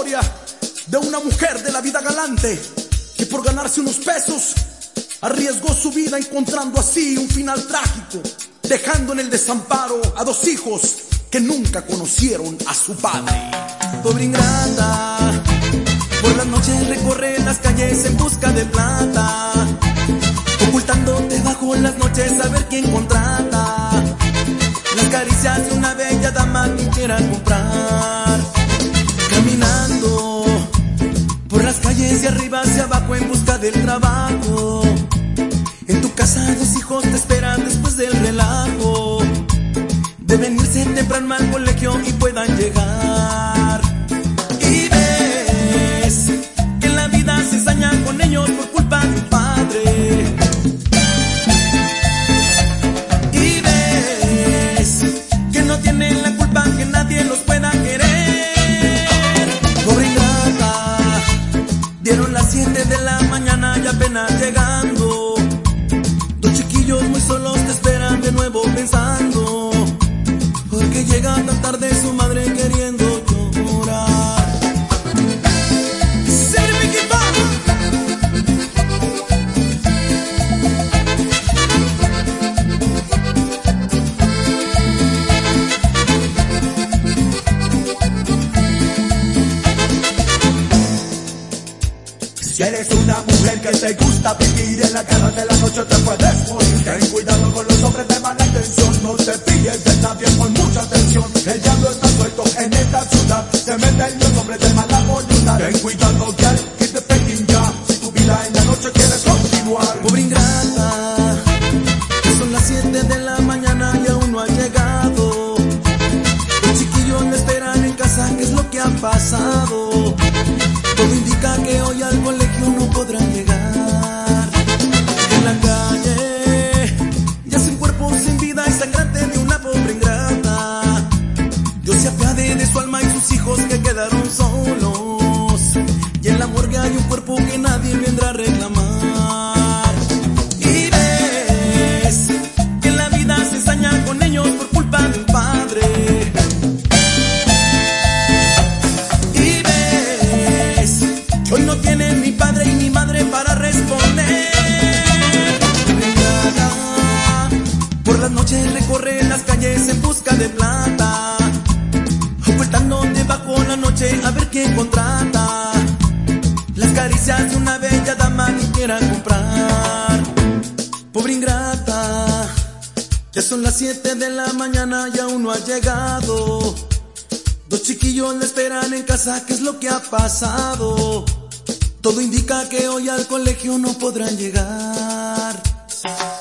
historia de una mujer de la vida galante que por ganarse unos pesos arriesgó su vida, encontrando así un final trágico, dejando en el desamparo a dos hijos que nunca conocieron a su padre. Pobre ingrata, por las noches recorre las calles en busca de plata, ocultándote bajo las noches a ver quién contrata las caricias de una bella dama que quiera comprar. Caminando por las calles de arriba hacia abajo en busca del trabajo. En tu casa dos hijos te esperan después del relajo. Deben irse temprano al colegio y puedan llegar. Y ves que la vida se ensaña con ellos por culpa de un padre. Y ves que no tienen la culpa, que nadie los pueda querer. Pobre ingrata, dieron las 7 de la mañana y apenas llegando. Dos chiquillos muy solos te esperan de nuevo pensando, porque llega tan tarde su madre queriendo llorar. Si eres una mujer que te gusta vivir en la guerra de la noche, te puedes morir. Ten cuidado con los hombres de mala intención, no te fíes de nadie con mucha atención. El diablo está suelto en esta ciudad, se meten los hombres de mala voluntad. Ten cuidado, girl, que te peguen ya, si tu vida en la noche quieres continuar. Pobre ingrata, que son las 7 de la mañana y aún no ha llegado. Los chiquillos le esperan en casa, ¿qué es lo que ha pasado? Todo indica que hoy al colegio no podrán llegar. En la calle yace un cuerpo sin vida y sangrante de una pobre ingrata. Dios se apiade de su alma y sus hijos que quedaron solos. Y en la morgue hay un cuerpo que nadie vendrá a reclamar. Y ves que la vida se ensaña con ellos por culpa de un padre. Hoy no tienen ni padre y ni madre para responder. Por las noches recorre las calles en busca de plata, ocultando debajo la noche a ver quién contrata las caricias de una bella dama que quiera comprar. Pobre ingrata, ya son las 7 de la mañana y aún no ha llegado. Dos chiquillos le esperan en casa, ¿qué es lo que ha pasado? Todo indica que hoy al colegio no podrán llegar.